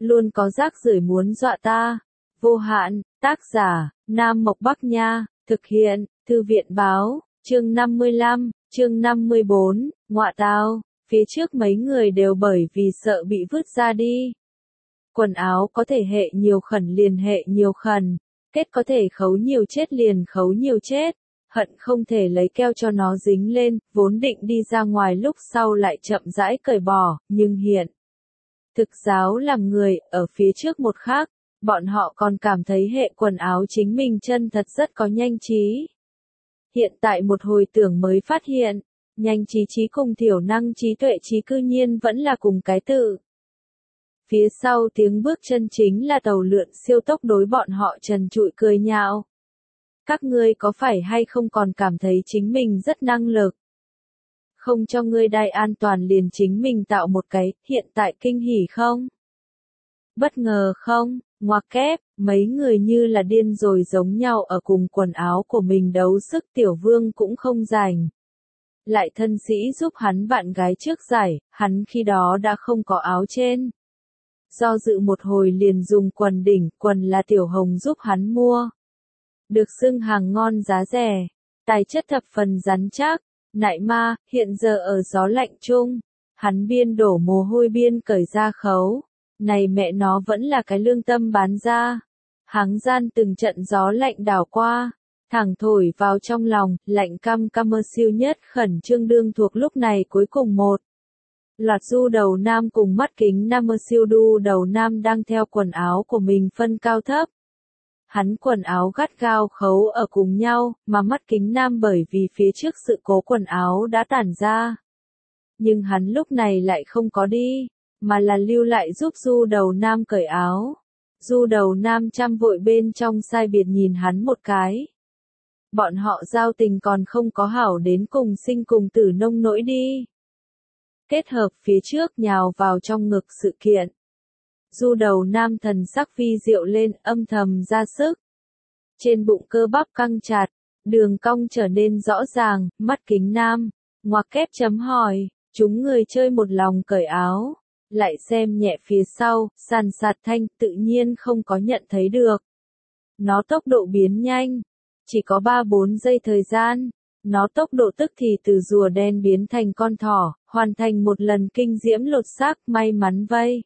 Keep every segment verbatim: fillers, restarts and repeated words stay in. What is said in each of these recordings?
luôn có rác rưởi muốn dọa ta. Vô hạn, tác giả, Nam Mộc Bắc Nha, thực hiện, Thư viện Báo, chương năm mươi lăm, chương năm mươi bốn, ngọa tao, phía trước mấy người đều bởi vì sợ bị vứt ra đi. Quần áo có thể hệ nhiều khẩn liền hệ nhiều khẩn, kết có thể khấu nhiều chết liền khấu nhiều chết, hận không thể lấy keo cho nó dính lên, vốn định đi ra ngoài lúc sau lại chậm rãi cởi bỏ, nhưng hiện thực giáo làm người, ở phía trước một khác, bọn họ còn cảm thấy hệ quần áo chính mình chân thật rất có nhanh trí. Hiện tại một hồi tưởng mới phát hiện, nhanh trí trí cùng thiểu năng trí tuệ trí cư nhiên vẫn là cùng cái tự. Phía sau tiếng bước chân chính là tàu lượn siêu tốc đối bọn họ trần trụi cười nhạo. Các ngươi có phải hay không còn cảm thấy chính mình rất năng lực? Không cho ngươi đai an toàn liền chính mình tạo một cái, hiện tại kinh hỉ không? Bất ngờ không? Ngoặc kép, mấy người như là điên rồi giống nhau ở cùng quần áo của mình đấu sức tiểu vương cũng không rảnh. Lại thân sĩ giúp hắn bạn gái trước giải, hắn khi đó đã không có áo trên. Do dự một hồi liền dùng quần đỉnh, quần là tiểu hồng giúp hắn mua. Được xưng hàng ngon giá rẻ, tài chất thập phần rắn chắc, nại ma, hiện giờ ở gió lạnh chung, hắn biên đổ mồ hôi biên cởi ra khấu, này mẹ nó vẫn là cái lương tâm bán ra. Háng gian từng trận gió lạnh đảo qua, thẳng thổi vào trong lòng, lạnh căm căm mơ siêu nhất khẩn trương đương thuộc lúc này cuối cùng một. Loạt du đầu nam cùng mắt kính nam mơ siêu đu đầu nam đang theo quần áo của mình phân cao thấp. Hắn quần áo gắt gao khấu ở cùng nhau, mà mắt kính nam bởi vì phía trước sự cố quần áo đã tản ra. Nhưng hắn lúc này lại không có đi, mà là lưu lại giúp du đầu nam cởi áo. Du đầu nam chăm vội bên trong sai biệt nhìn hắn một cái. Bọn họ giao tình còn không có hảo đến cùng sinh cùng tử nông nỗi đi. Kết hợp phía trước nhào vào trong ngực sự kiện. Du đầu nam thần sắc phi diệu lên, âm thầm ra sức. Trên bụng cơ bắp căng chặt, đường cong trở nên rõ ràng, mắt kính nam, ngoặc kép chấm hỏi, chúng người chơi một lòng cởi áo, lại xem nhẹ phía sau, sàn sạt thanh, tự nhiên không có nhận thấy được. Nó tốc độ biến nhanh, chỉ có ba bốn giây thời gian, nó tốc độ tức thì từ rùa đen biến thành con thỏ, hoàn thành một lần kinh diễm lột xác, may mắn vây.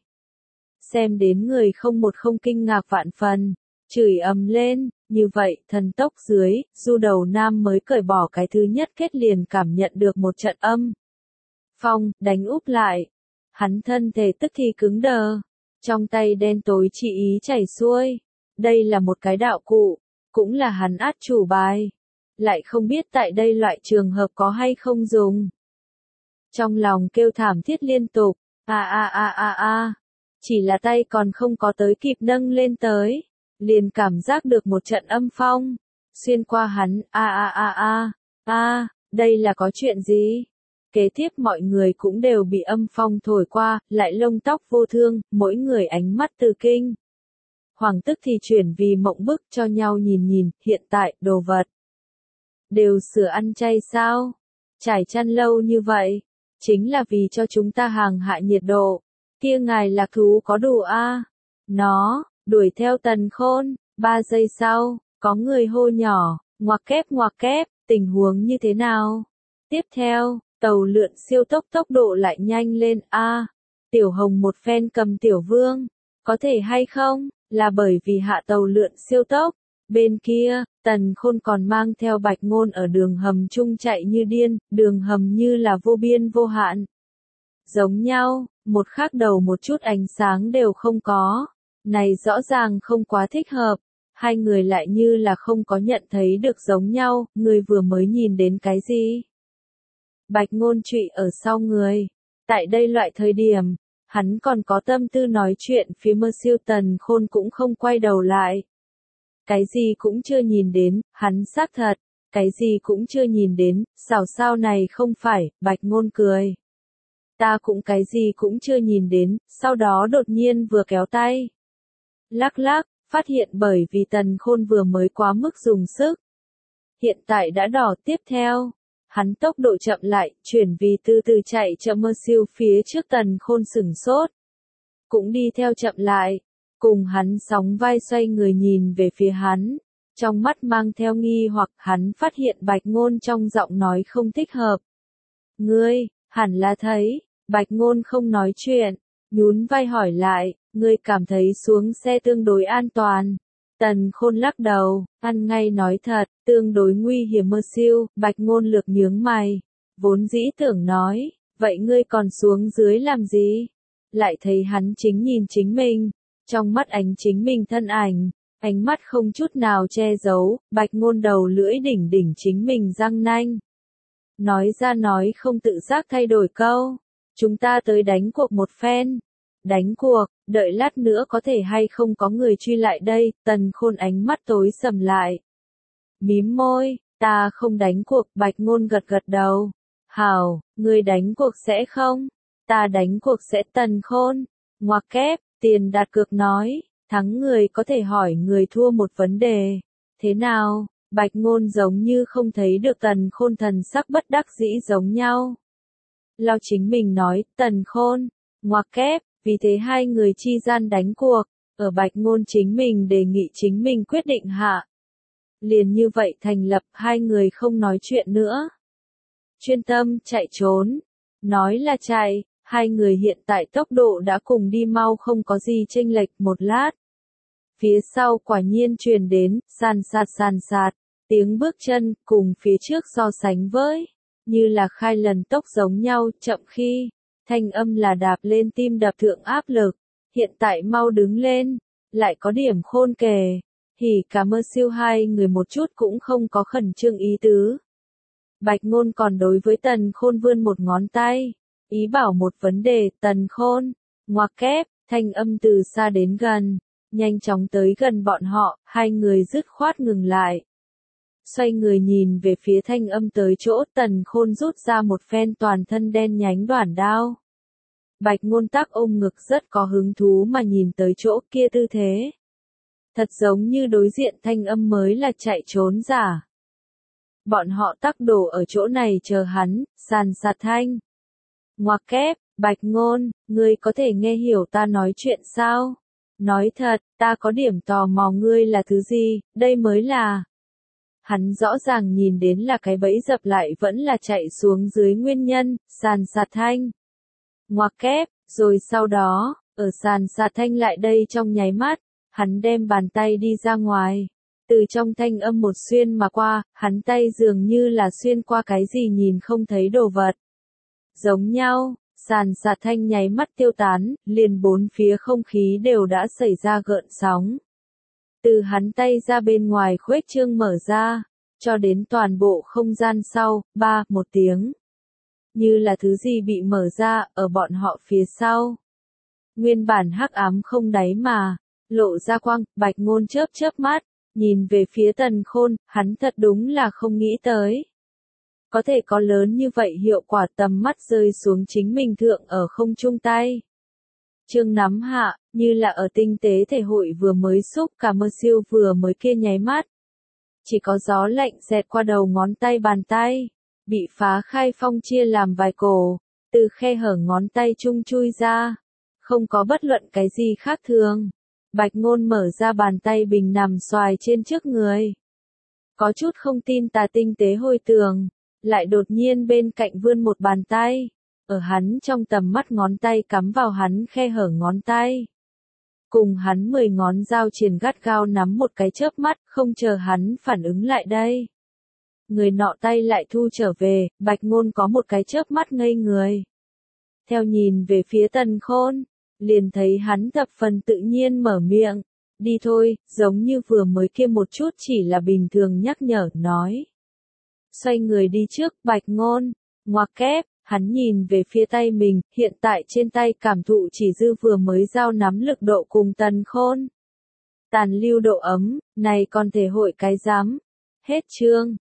Xem đến người không một không kinh ngạc vạn phần, chửi ầm lên, như vậy, thần tốc dưới, du đầu nam mới cởi bỏ cái thứ nhất kết liền cảm nhận được một trận âm. Phong, đánh úp lại. Hắn thân thể tức thì cứng đờ, trong tay đen tối chỉ ý chảy xuôi. Đây là một cái đạo cụ, cũng là hắn át chủ bài. Lại không biết tại đây loại trường hợp có hay không dùng. Trong lòng kêu thảm thiết liên tục, a a a a a. Chỉ là tay còn không có tới kịp nâng lên tới, liền cảm giác được một trận âm phong, xuyên qua hắn, a a a a, a, đây là có chuyện gì? Kế tiếp mọi người cũng đều bị âm phong thổi qua, lại lông tóc vô thương, mỗi người ánh mắt từ kinh. Hoàng tức thì chuyển vì mộng bức cho nhau nhìn nhìn, hiện tại, đồ vật. Đều sửa ăn chay sao? Trải chăn lâu như vậy, chính là vì cho chúng ta hàng hạ nhiệt độ. Kia ngài lạc thú có đủ a? À? Nó, đuổi theo tần khôn, ba giây sau, có người hô nhỏ, ngoặc kép ngoặc kép, tình huống như thế nào? Tiếp theo, tàu lượn siêu tốc tốc độ lại nhanh lên a. À, tiểu hồng một phen cầm tiểu vương, có thể hay không, là bởi vì hạ tàu lượn siêu tốc. Bên kia, tần khôn còn mang theo bạch ngôn ở đường hầm chung chạy như điên, đường hầm như là vô biên vô hạn. Giống nhau, một khác đầu một chút ánh sáng đều không có. Này rõ ràng không quá thích hợp. Hai người lại như là không có nhận thấy được giống nhau, người vừa mới nhìn đến cái gì. Bạch ngôn trụy ở sau người. Tại đây loại thời điểm, hắn còn có tâm tư nói chuyện phía mơ siêu tần khôn cũng không quay đầu lại. Cái gì cũng chưa nhìn đến, hắn xác thật. Cái gì cũng chưa nhìn đến, xảo sao này không phải, bạch ngôn cười. Ta cũng cái gì cũng chưa nhìn đến, sau đó đột nhiên vừa kéo tay. Lắc lắc, phát hiện bởi vì tần khôn vừa mới quá mức dùng sức. Hiện tại đã đỏ tiếp theo. Hắn tốc độ chậm lại, chuyển vì từ từ chạy chậm mơ siêu phía trước tần khôn sửng sốt. cũng đi theo chậm lại, cùng hắn sóng vai xoay người nhìn về phía hắn, trong mắt mang theo nghi hoặc hắn phát hiện Bạch Ngôn trong giọng nói không thích hợp. Ngươi, hẳn là thấy, Bạch Ngôn không nói chuyện, nhún vai hỏi lại, ngươi cảm thấy xuống xe tương đối an toàn. Tần Khôn lắc đầu, ăn ngay nói thật, tương đối nguy hiểm mơ siêu, Bạch Ngôn lược nhướng mày, vốn dĩ tưởng nói, vậy ngươi còn xuống dưới làm gì? Lại thấy hắn chính nhìn chính mình, trong mắt ánh chính mình thân ảnh, ánh mắt không chút nào che giấu, Bạch Ngôn đầu lưỡi đỉnh đỉnh chính mình răng nanh. Nói ra nói không tự giác thay đổi câu, chúng ta tới đánh cuộc một phen. Đánh cuộc, đợi lát nữa có thể hay không có người truy lại đây, Tần Khôn ánh mắt tối sầm lại. Mím môi, ta không đánh cuộc, Bạch Ngôn gật gật đầu. Hảo, ngươi đánh cuộc sẽ không? Ta đánh cuộc sẽ. Tần Khôn, ngoặc kép, tiền đặt cược nói, thắng người có thể hỏi người thua một vấn đề. Thế nào? Bạch Ngôn giống như không thấy được Tần Khôn thần sắc bất đắc dĩ giống nhau. Lao chính mình nói, Tần Khôn, ngoặc kép, vì thế hai người chi gian đánh cuộc, ở Bạch Ngôn chính mình đề nghị chính mình quyết định hạ. Liền như vậy thành lập, hai người không nói chuyện nữa. Chuyên tâm chạy trốn, nói là chạy, hai người hiện tại tốc độ đã cùng đi mau không có gì chênh lệch. Một lát. Phía sau quả nhiên truyền đến, sàn sạt sàn sạt, tiếng bước chân, cùng phía trước so sánh với, như là khai lần tốc giống nhau, chậm khi, thanh âm là đạp lên tim đập thượng áp lực, hiện tại mau đứng lên, lại có điểm khôn kề, hỉ cả mơ siêu hai người một chút cũng không có khẩn trương ý tứ. Bạch Ngôn còn đối với Tần Khôn vươn một ngón tay, ý bảo một vấn đề. Tần Khôn, ngoặc kép, thanh âm từ xa đến gần, nhanh chóng tới gần bọn họ, hai người dứt khoát ngừng lại. Xoay người nhìn về phía thanh âm tới chỗ, Tần Khôn rút ra một phen toàn thân đen nhánh đoản đao. Bạch Ngôn tắc ôm ngực rất có hứng thú mà nhìn tới chỗ kia tư thế. Thật giống như đối diện thanh âm mới là chạy trốn giả. Bọn họ tắc đổ ở chỗ này chờ hắn, sàn sạt thanh. Ngoặc kép, Bạch Ngôn, ngươi có thể nghe hiểu ta nói chuyện sao? Nói thật, ta có điểm tò mò ngươi là thứ gì, đây mới là. Hắn rõ ràng nhìn đến là cái bẫy dập lại vẫn là chạy xuống dưới nguyên nhân, sàn sạt thanh. Ngoặc kép, rồi sau đó, ở sàn sạt thanh lại đây trong nháy mắt, hắn đem bàn tay đi ra ngoài. Từ trong thanh âm một xuyên mà qua, hắn tay dường như là xuyên qua cái gì nhìn không thấy đồ vật. Giống nhau, sàn sạt thanh nháy mắt tiêu tán, liền bốn phía không khí đều đã xảy ra gợn sóng. Từ hắn tay ra bên ngoài khuếch trương mở ra, cho đến toàn bộ không gian sau, ba, một tiếng. Như là thứ gì bị mở ra, ở bọn họ phía sau. Nguyên bản hắc ám không đáy mà, lộ ra quang, Bạch Ngôn chớp chớp mắt, nhìn về phía Tần Khôn, hắn thật đúng là không nghĩ tới. Có thể có lớn như vậy hiệu quả, tầm mắt rơi xuống chính mình thượng ở không trung tay. Chương nắm hạ, như là ở tinh tế thể hội vừa mới xúc cả mơ siêu vừa mới kia nháy mắt. Chỉ có gió lạnh xẹt qua đầu ngón tay bàn tay, bị phá khai phong chia làm vài cổ, từ khe hở ngón tay chung chui ra. Không có bất luận cái gì khác thường. Bạch Ngôn mở ra bàn tay bình nằm xoài trên trước người. Có chút không tin tà tinh tế hồi tưởng, lại đột nhiên bên cạnh vươn một bàn tay, ở hắn trong tầm mắt ngón tay cắm vào hắn khe hở ngón tay. Cùng hắn mười ngón giao triển gắt gao nắm một cái chớp mắt, không chờ hắn phản ứng lại đây. Người nọ tay lại thu trở về, Bạch Ngôn có một cái chớp mắt ngây người. Theo nhìn về phía Tần Khôn, liền thấy hắn thập phần tự nhiên mở miệng, đi thôi, giống như vừa mới kia một chút chỉ là bình thường nhắc nhở, nói. Xoay người đi trước, Bạch Ngôn, ngoặc kép, hắn nhìn về phía tay mình, hiện tại trên tay cảm thụ chỉ dư vừa mới giao nắm lực độ cùng Tần Khôn. Tàn lưu độ ấm, này còn thể hội cái dám. Hết chương.